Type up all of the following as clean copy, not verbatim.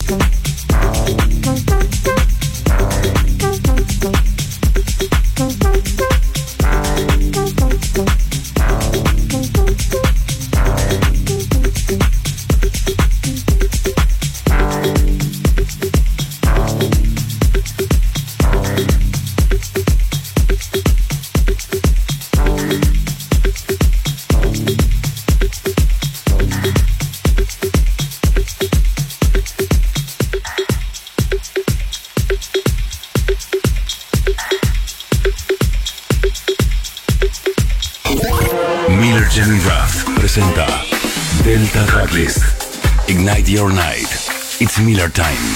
Presenta Delta Tracklist. Ignite your night. It's Miller time.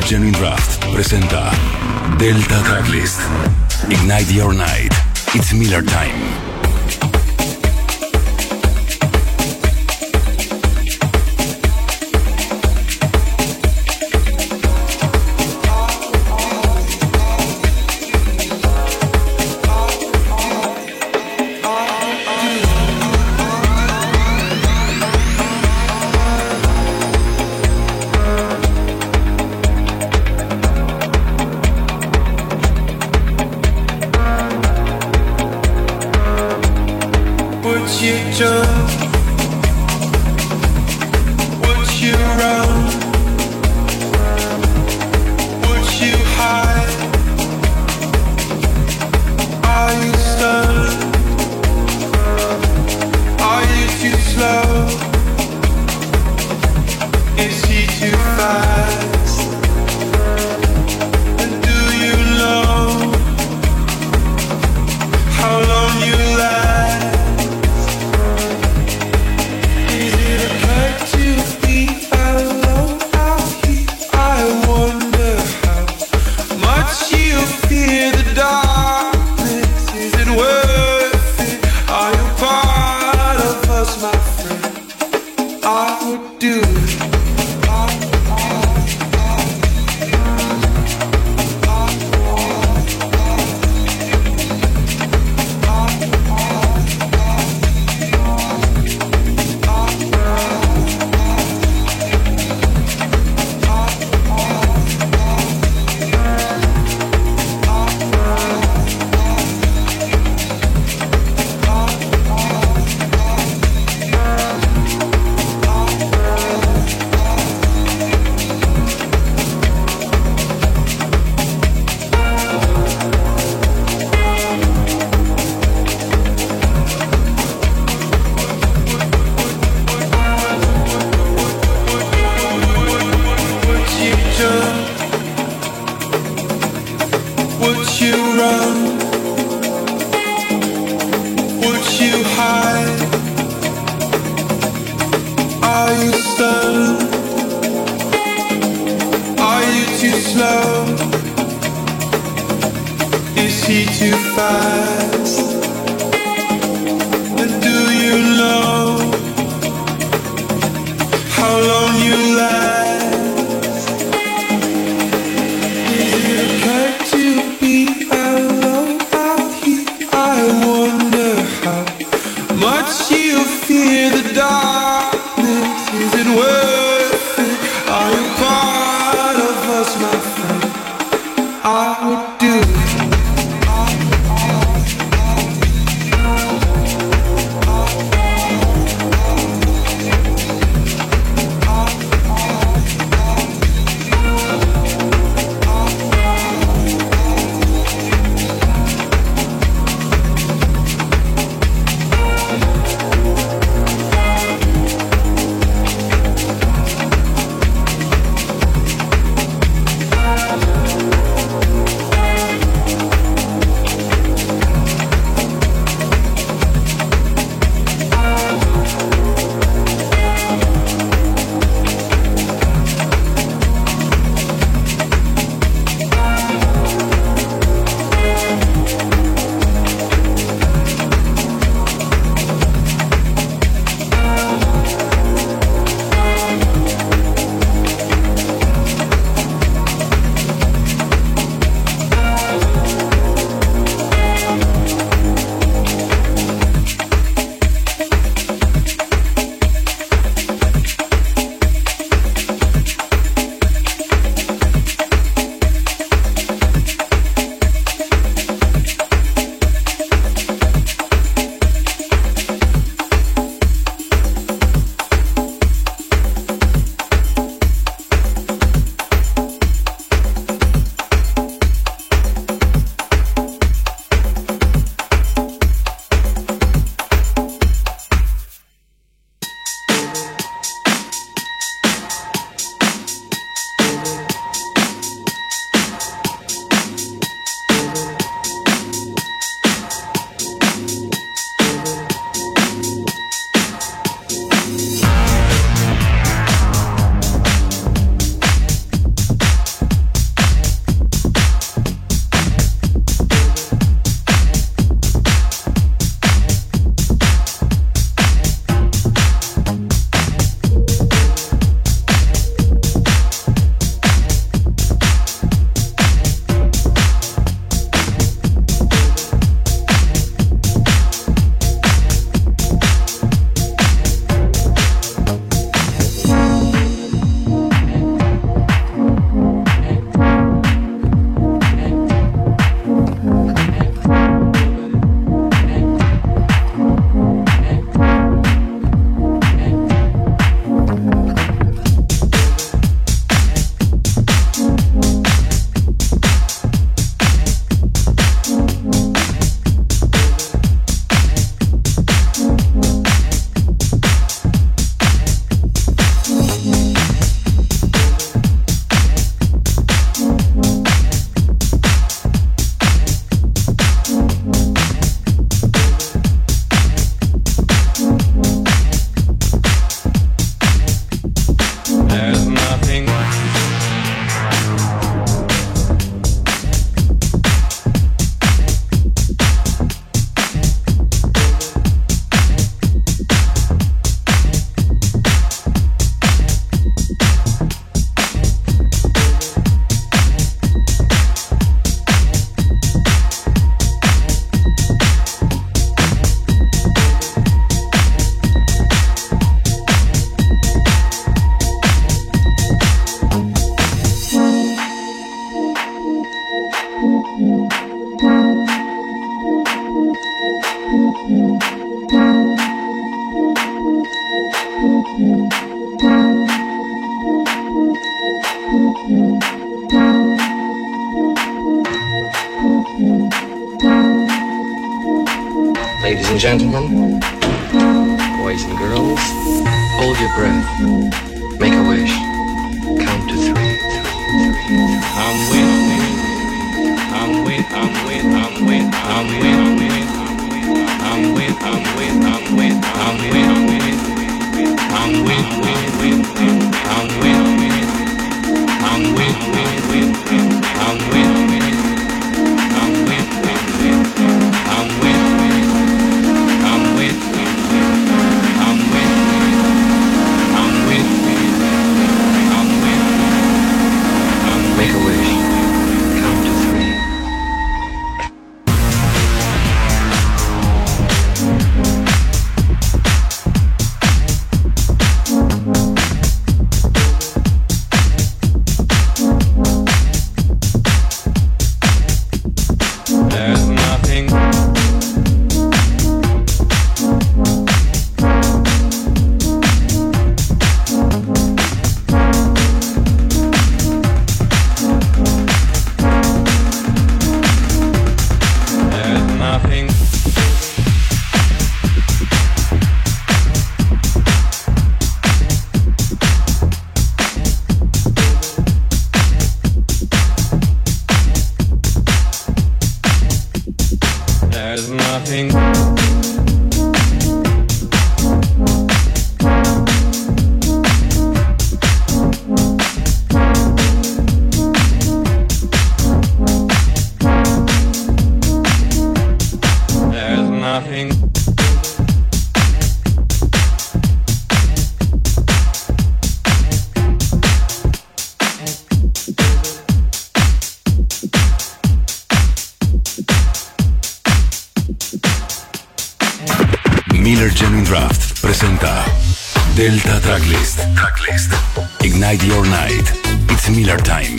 Genuine Draft presenta Delta Tracklist. Ignite your night. It's Miller Time. Ladies and gentlemen, boys and girls, hold your breath. Make a wish. Count to three. I'm with. Make a wish. Count to three. There's nothing. There's nothing. There's nothing. There's nothing. Miller Genuine Draft presenta Delta Tracklist. Ignite your night. It's Miller time.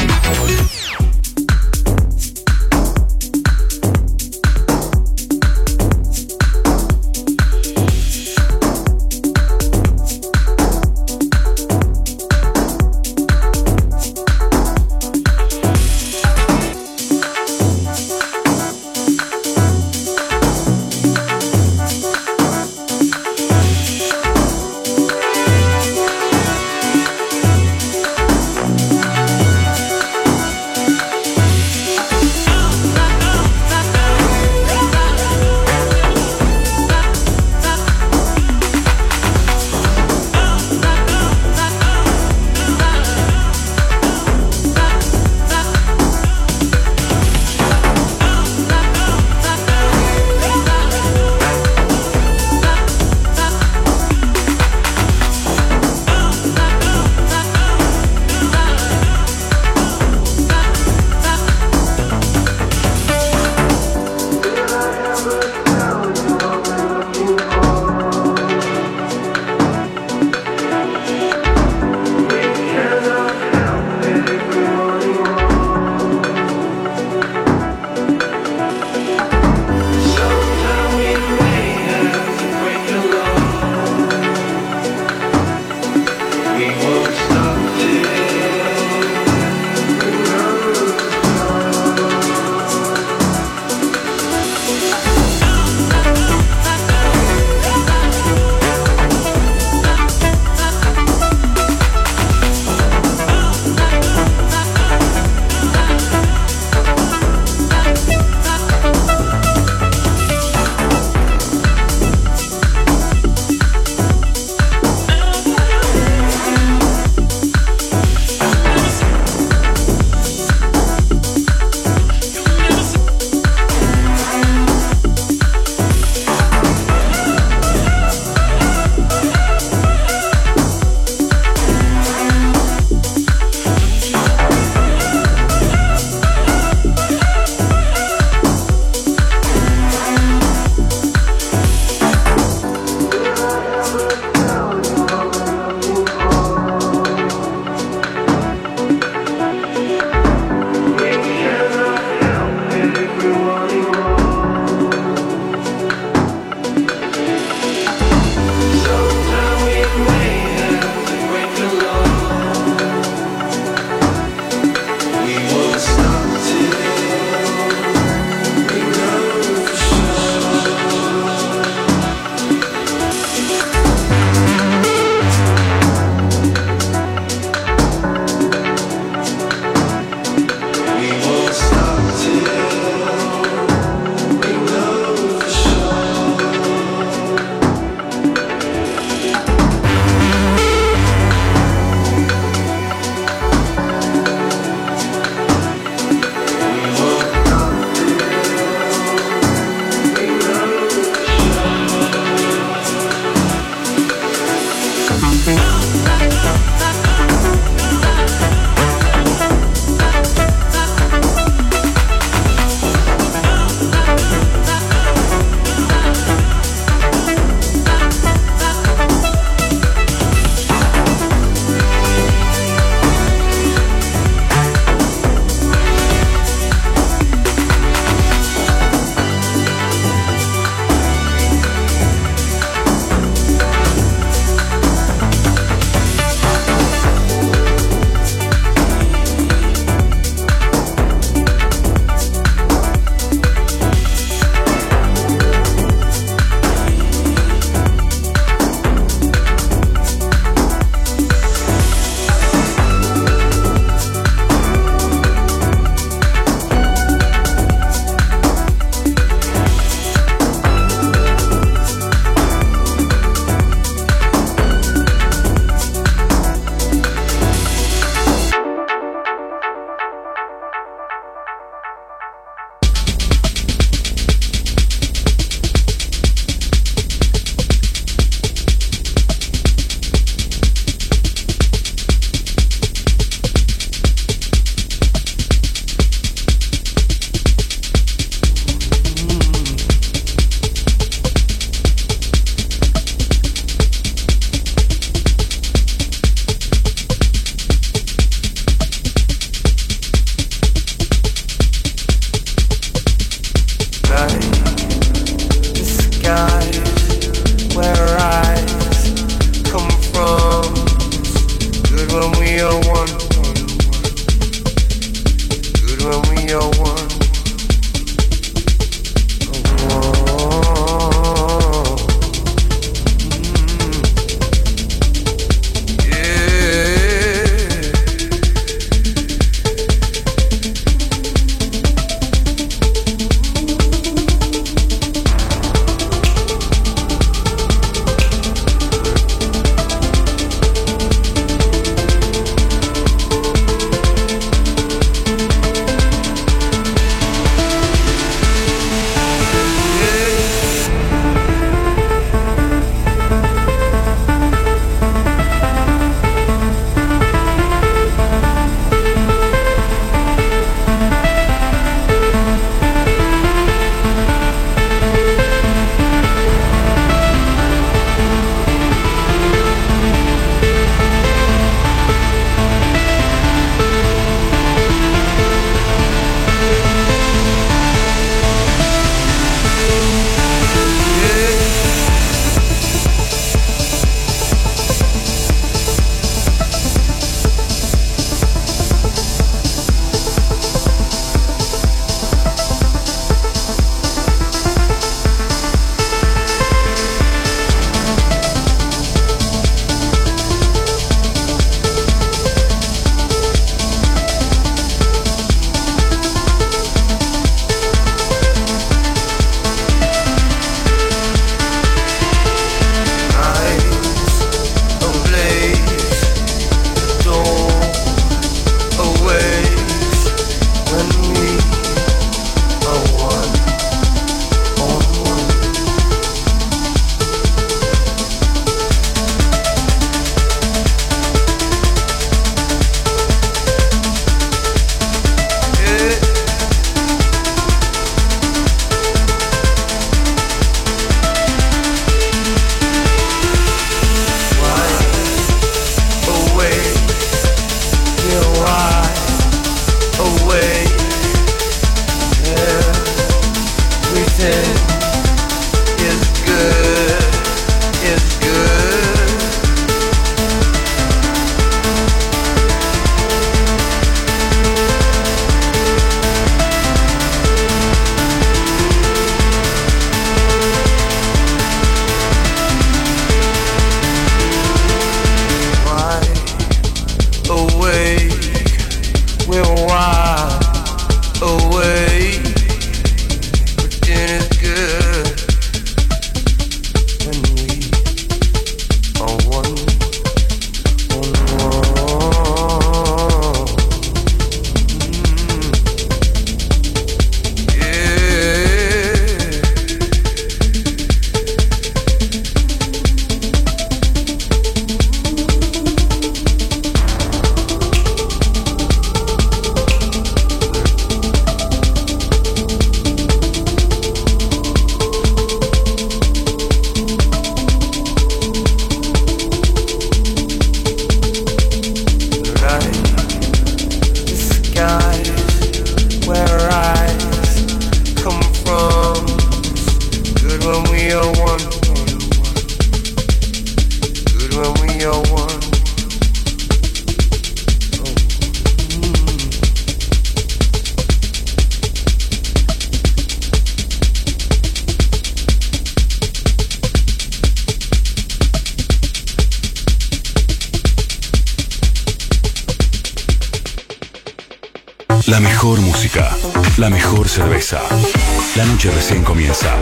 La mejor música, la mejor cerveza. La noche recién comienza.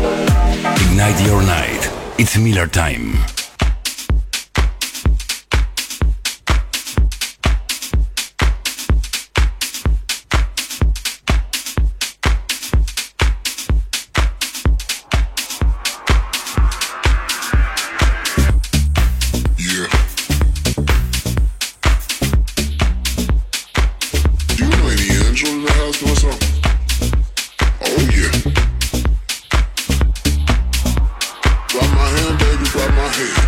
Ignite your night. It's Miller Time. Grab my hand, baby, grab my hand.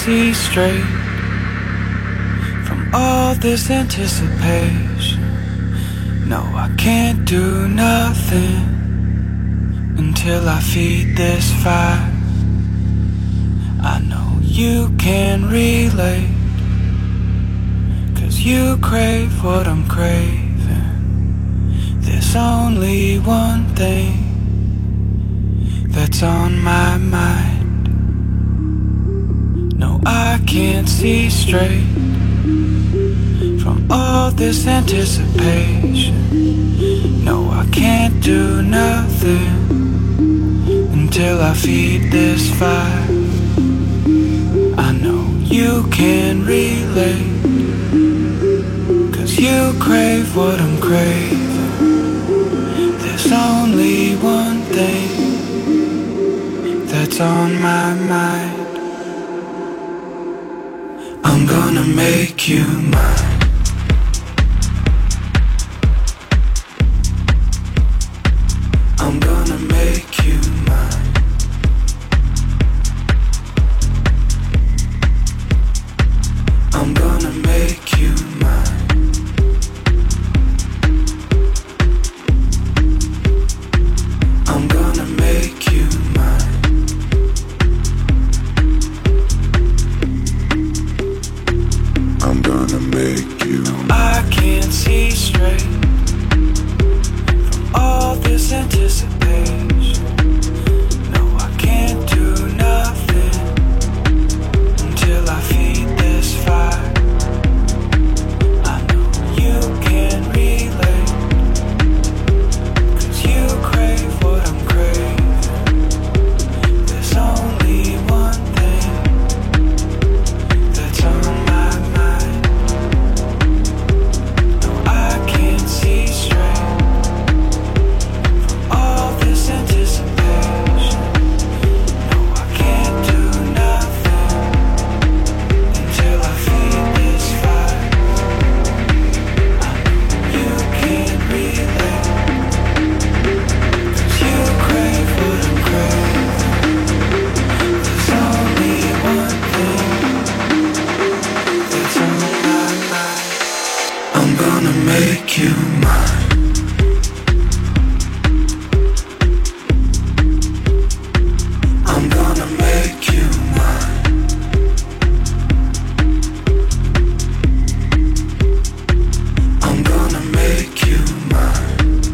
see straight from all this anticipation. No, I can't do nothing until I feed this fire. I know you can relate, 'cause you crave what I'm craving. There's only one thing that's on my mind. No, I can't see straight from all this anticipation. No, I can't do nothing until I feed this fire. I know you can relate, 'cause you crave what I'm craving. There's only one thing that's on my mind. I'm gonna make you mine. I'm gonna make you mine. I'm gonna make you mine. I'm gonna make you mine. I'm gonna make you. I can't see straight from all this anticipation. No, I can't do nothing until I feed this fire. I know you can relate, 'cause you crave what I'm craving. There's only one thing that's on my mind. No, I can't see straight from all this anticipation. No, I can't do nothing until I feed this fire. I know you can relate, 'cause you crave what I'm craving. There's only one thing that's on my mind. I'm gonna make you mine. I'm gonna make you mine. I'm gonna make you mine.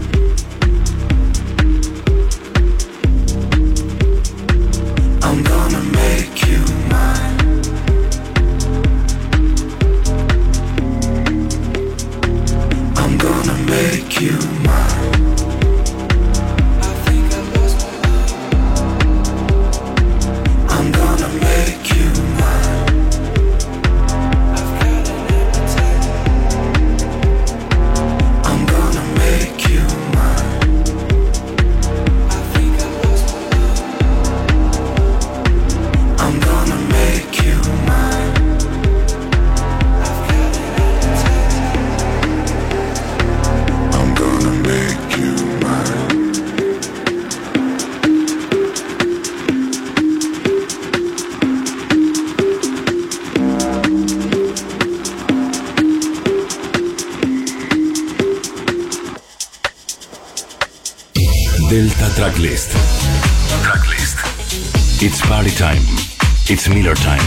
I'm gonna make you mine. I'm gonna make you mine. I think I lost my mind. I'm gonna make you mine. I've got an appetite. I'm gonna make you mine. I think I lost my mind. I'm gonna make you mine. I've got an appetite. I'm gonna make you mine. Delta Tracklist. Tracklist. It's party time. It's Miller time.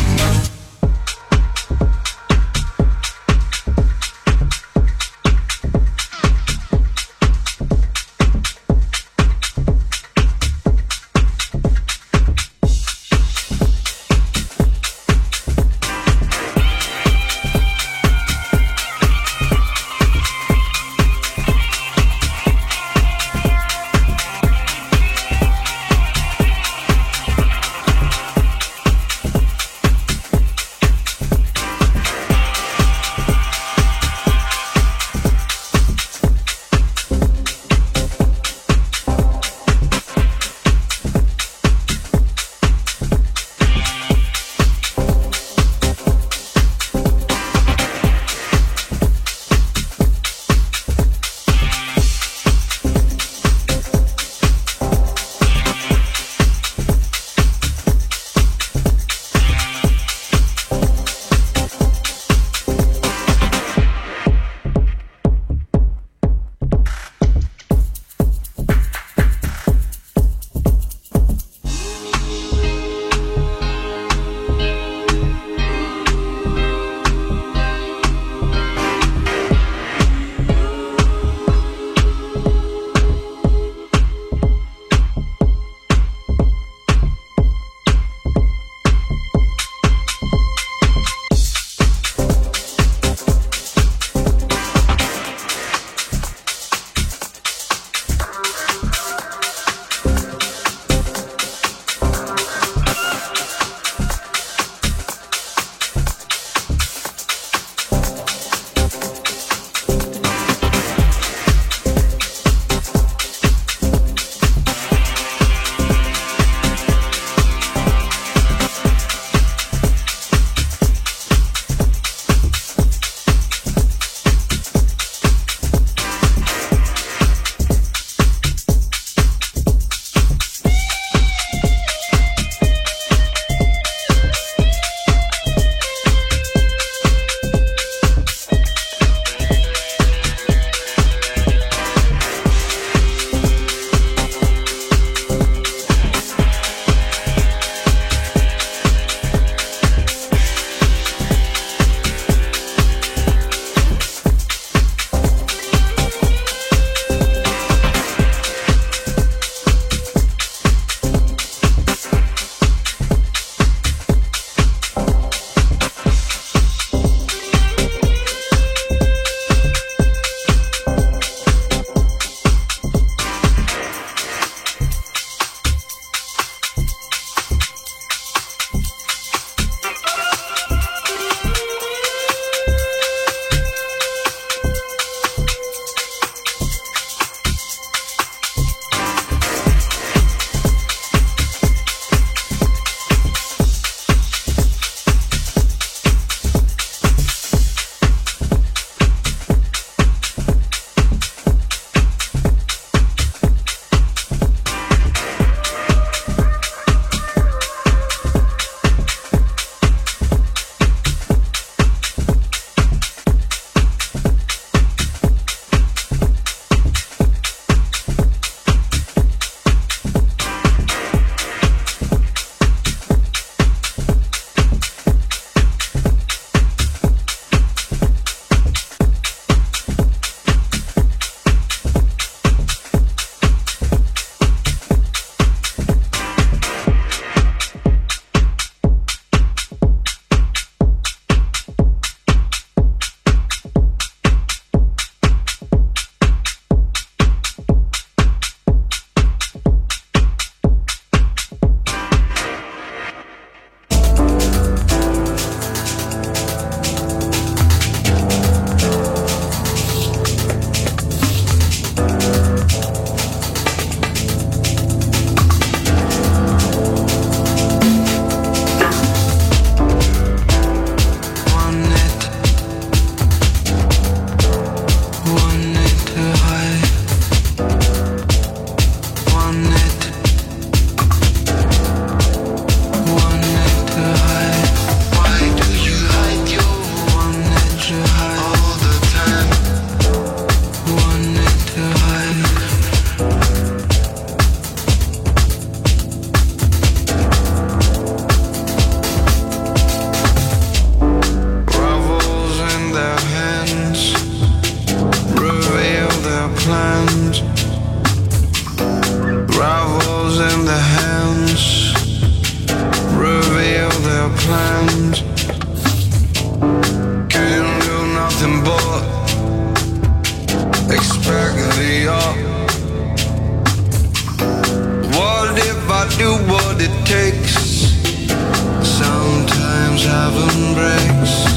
takes. Sometimes heaven breaks.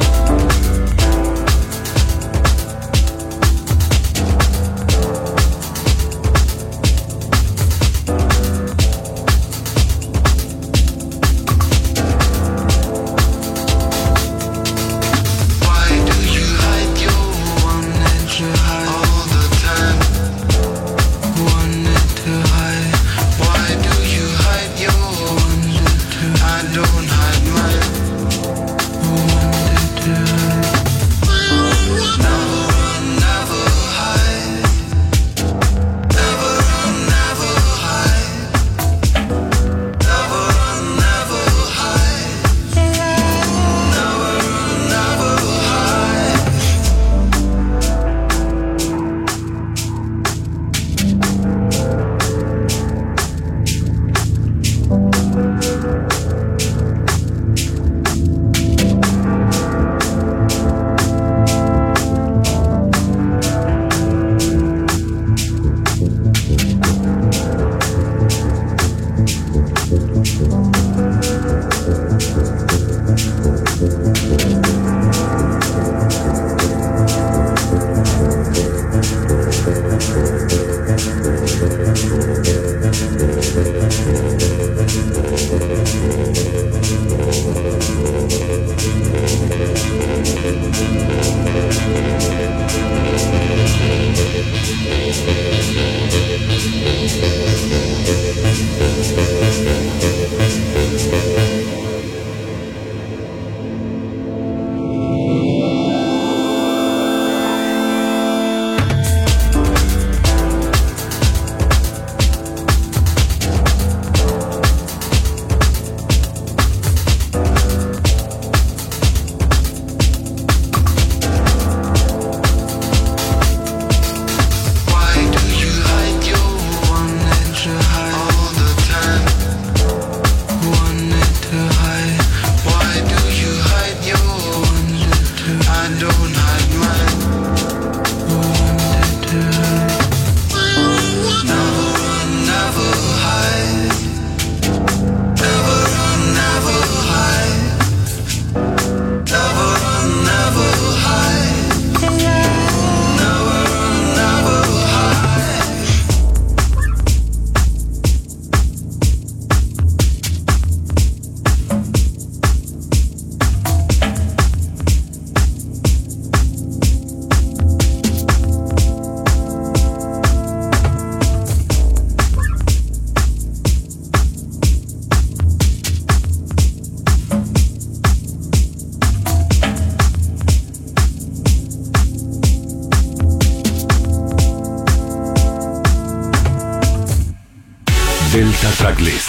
Delta Tracklist.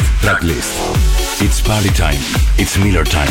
It's party time. It's Miller time.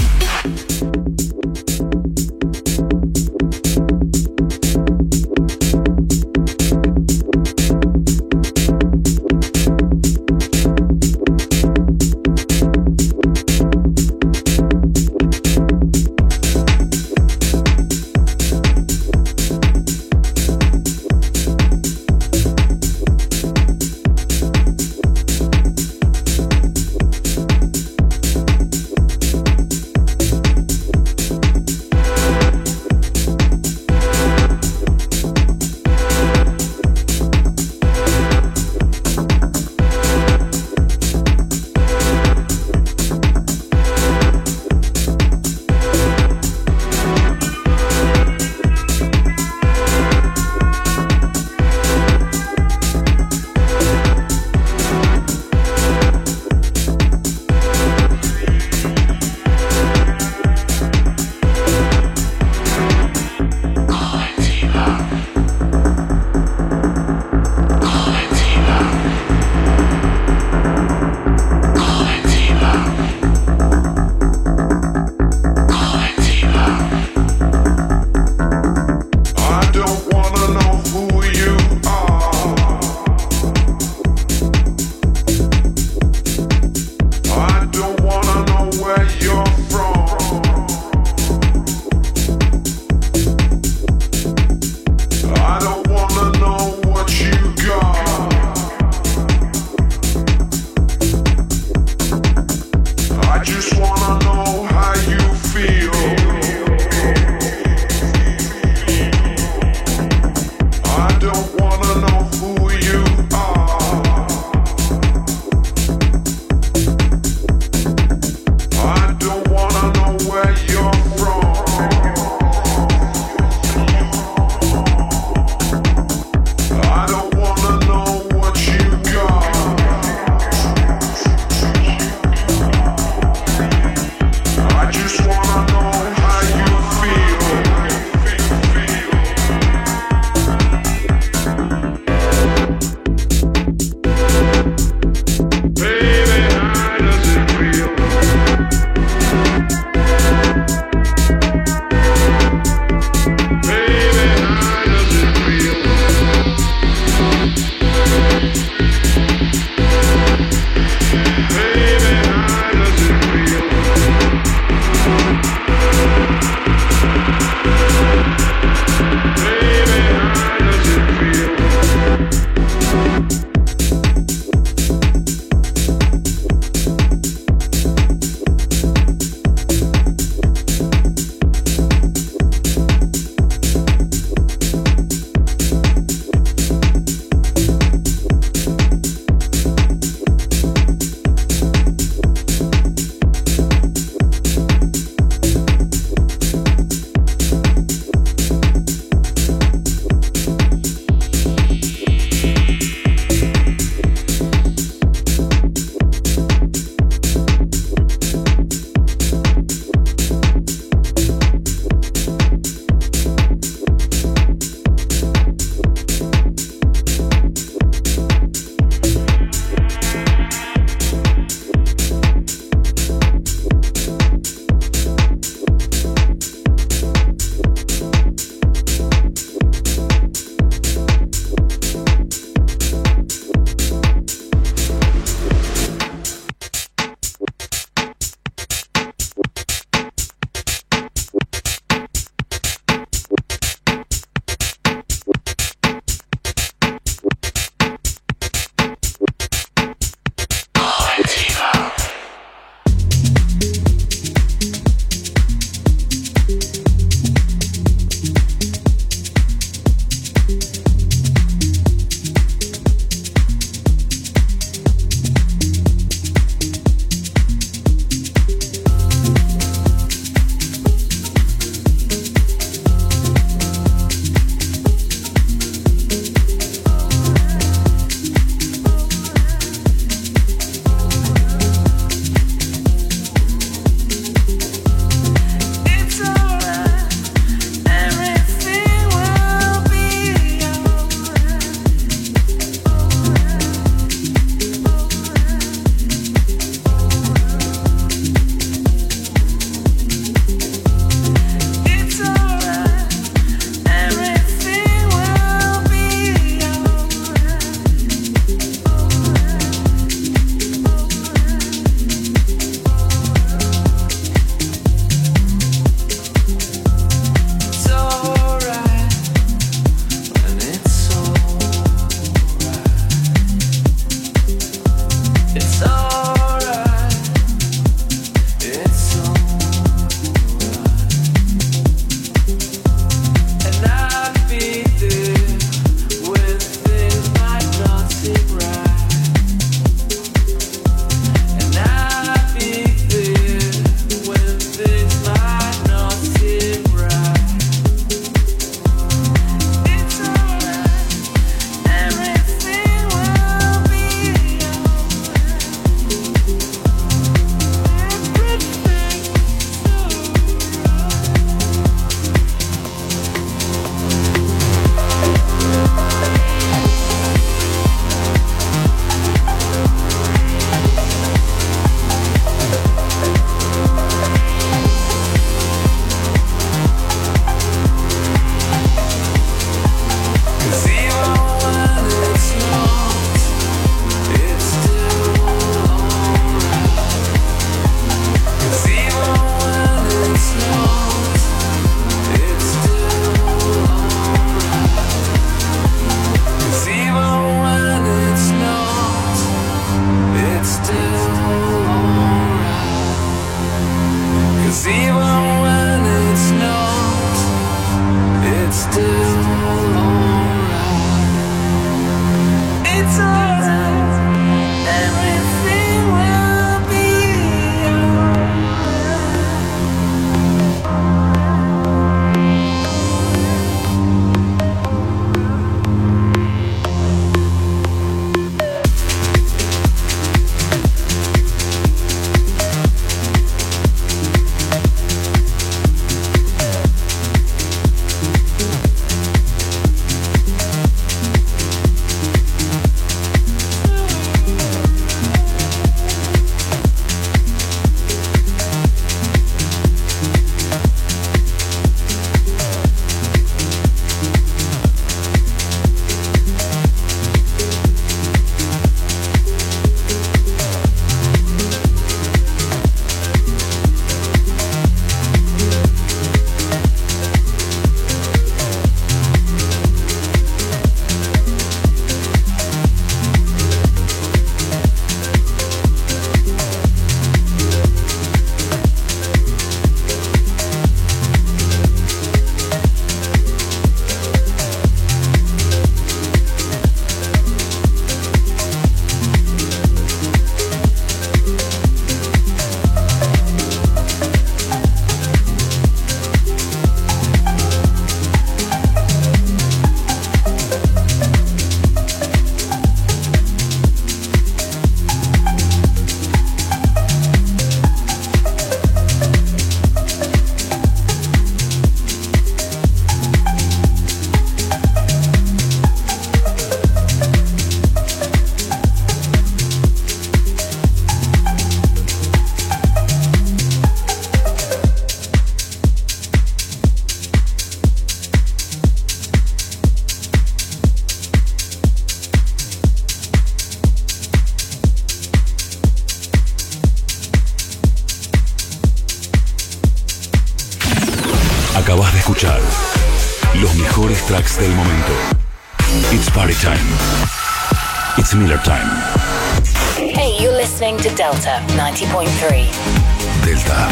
Acabas de escuchar los mejores tracks del momento. It's party time. It's Miller time. Hey, you're listening to Delta 90.3. Delta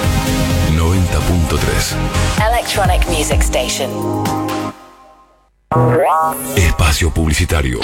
90.3. Electronic Music Station. Espacio publicitario.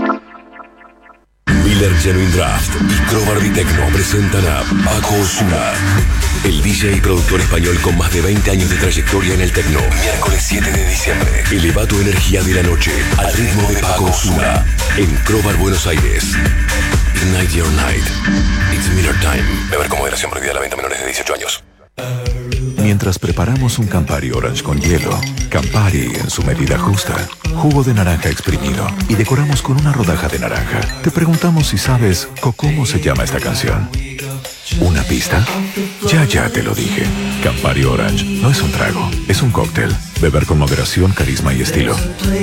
Miller Genuine Draft y Crowbar Vitecno presentan a Paco Osuna, el DJ y productor español con más de 20 años de trayectoria en el techno. Miércoles 7 de diciembre. Eleva tu energía de la noche al ritmo de Paco Osuna en Crowbar, Buenos Aires. Ignite Your Night. It's Miller Time. Beber con moderación, prohibida la venta a menores de 18 años. Mientras preparamos un Campari Orange con hielo, Campari en su medida justa, jugo de naranja exprimido y decoramos con una rodaja de naranja, te preguntamos si sabes cómo se llama esta canción. ¿Una pista? Ya te lo dije. Campari Orange no es un trago, es un cóctel. Beber con moderación, carisma y estilo.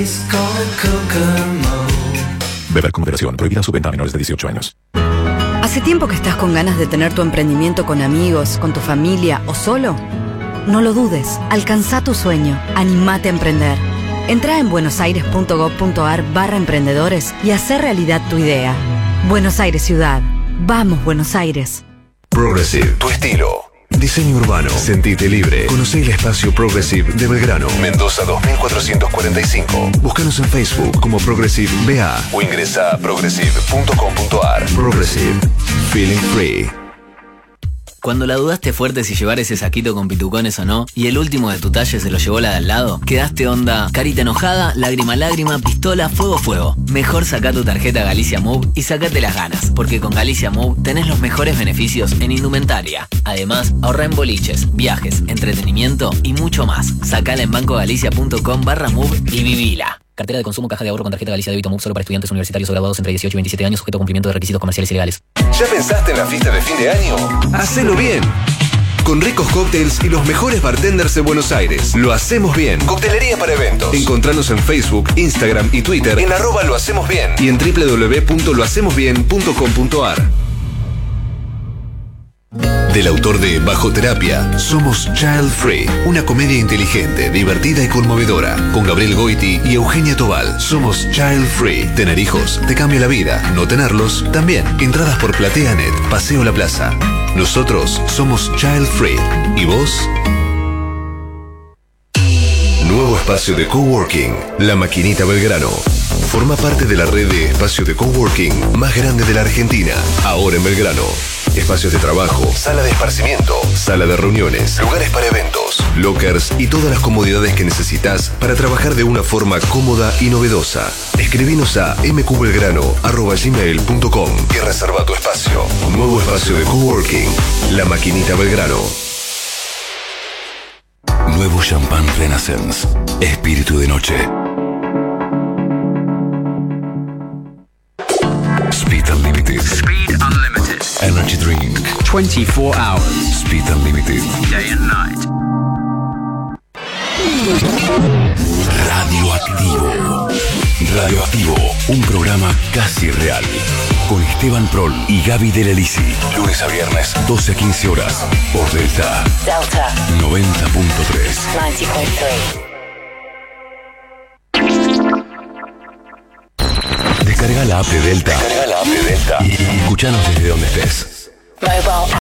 Beber con moderación, prohibida su venta a menores de 18 años. ¿Hace tiempo que estás con ganas de tener tu emprendimiento con amigos, con tu familia o solo? No lo dudes, alcanza tu sueño, animate a emprender. Entra en buenosaires.gov.ar/emprendedores y hacer realidad tu idea. Buenos Aires Ciudad. Vamos, Buenos Aires. Progressive, tu estilo. Diseño urbano. Sentite libre. Conocé el espacio Progressive de Belgrano. Mendoza 2445. Búscanos en Facebook como Progressive BA o ingresa a progressive.com.ar. Progressive. Feeling free. Cuando la dudaste fuerte si llevar ese saquito con pitucones o no, y el último de tu talle se lo llevó la de al lado, quedaste onda carita enojada, lágrima, pistola, fuego. Mejor saca tu tarjeta Galicia Move y sacate las ganas, porque con Galicia Move tenés los mejores beneficios en indumentaria. Además, ahorra en boliches, viajes, entretenimiento y mucho más. Sacala en bancogalicia.com/move y vivila. Cartera de consumo, caja de ahorro con tarjeta Galicia Débito Move solo para estudiantes universitarios o graduados entre 18 y 27 años, sujeto a cumplimiento de requisitos comerciales y legales. ¿Ya pensaste en la fiesta de fin de año? Hacelo bien. Con ricos cócteles y los mejores bartenders de Buenos Aires. Lo hacemos bien. Coctelería para eventos. Encontranos en Facebook, Instagram y Twitter en @lohacemosbien y en www.lohacemosbien.com.ar. Del autor de Bajo Terapia, somos Child Free, una comedia inteligente, divertida y conmovedora, con Gabriel Goiti y Eugenia Tobal. Somos Child Free. Tener hijos te cambia la vida, no tenerlos también. Entradas por PlateaNet, Paseo La Plaza. Nosotros somos Child Free. ¿Y vos? Nuevo espacio de coworking, La Maquinita Belgrano. Forma parte de la red de espacio de coworking más grande de la Argentina, ahora en Belgrano. Espacios de trabajo, sala de esparcimiento, sala de reuniones, lugares para eventos, lockers y todas las comodidades que necesitas para trabajar de una forma cómoda y novedosa. Escribinos a mqbelgrano@gmail.com y reserva tu espacio. Nuevo espacio de coworking, La Maquinita Belgrano. Nuevo Champagne Renaissance, espíritu de noche. Speed Unlimited. Speed Unlimited. Energy Drink. 24 hours. Speed Unlimited. Day and night. Radioactivo. Radioactivo, un programa casi real. Con Esteban Prol y Gaby de Lelisi. Lunes a viernes, 12 a 15 horas. Por Delta. Delta 90.3. 90.3. Descarga la app de Delta. Y escuchanos desde donde estés. Mobile